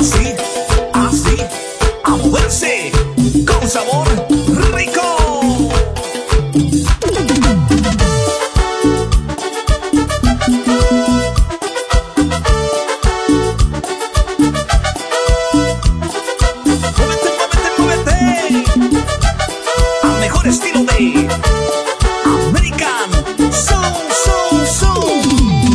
Así, así, a moverse con sabor rico. Muévete, muévete, muévete al mejor estilo de American Soul, Soul, Soul.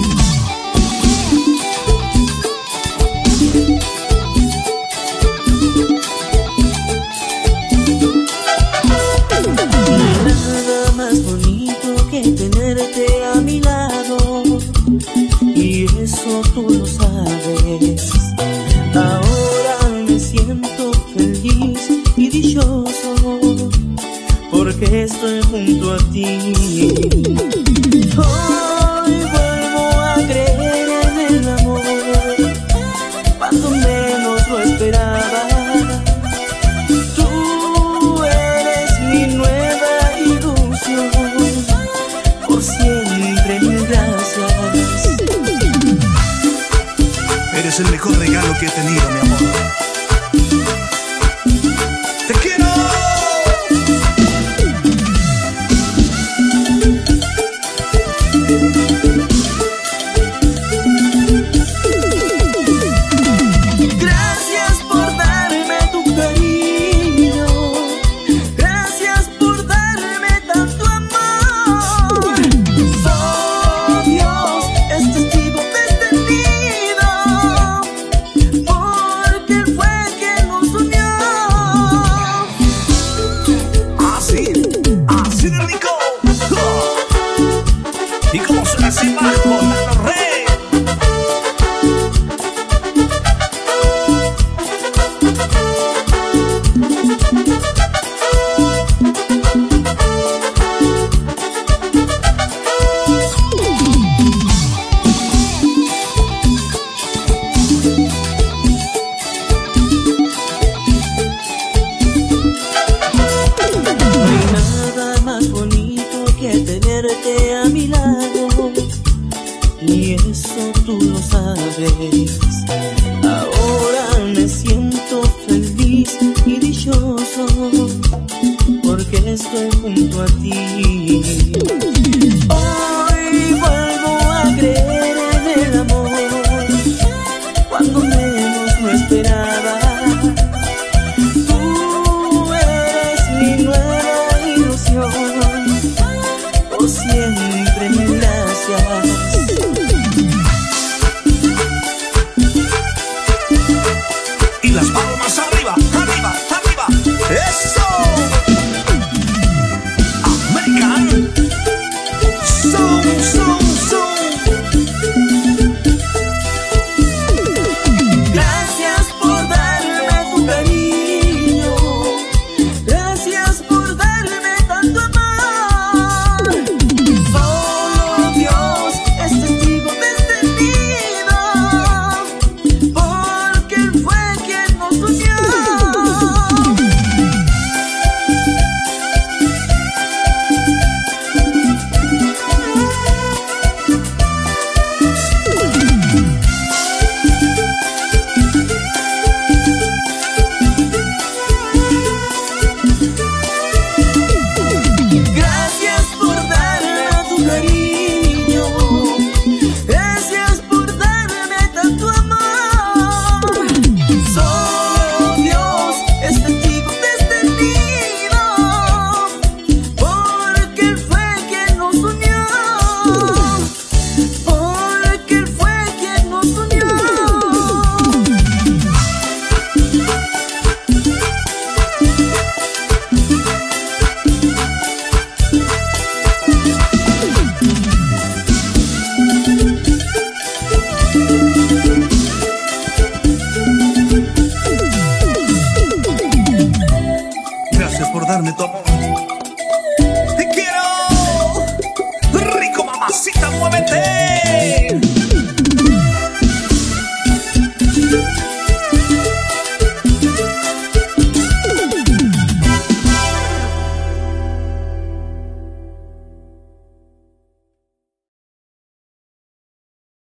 Nada más bonito que tenerte a mi lado, y eso tú lo sabes. Ahora me siento feliz y dichoso porque estoy junto a ti. Hoy vuelvo a creer en el amor cuando menos lo esperaba. Tú eres mi nueva ilusión, por siempre mil gracias. Eres el mejor regalo que he tenido, mi amor. ¡Te quiero! Gracias por darme tu cariño, gracias por darme tanto amor. Oh, Dios es testigo de este nido, porque Él fue quien nos unió. Así, así de rico. Y como se dice bajo la red. No hay nada más bonito que tenerte a mi lado, y eso tú lo sabes. Ahora me siento feliz y dichoso porque estoy junto a ti.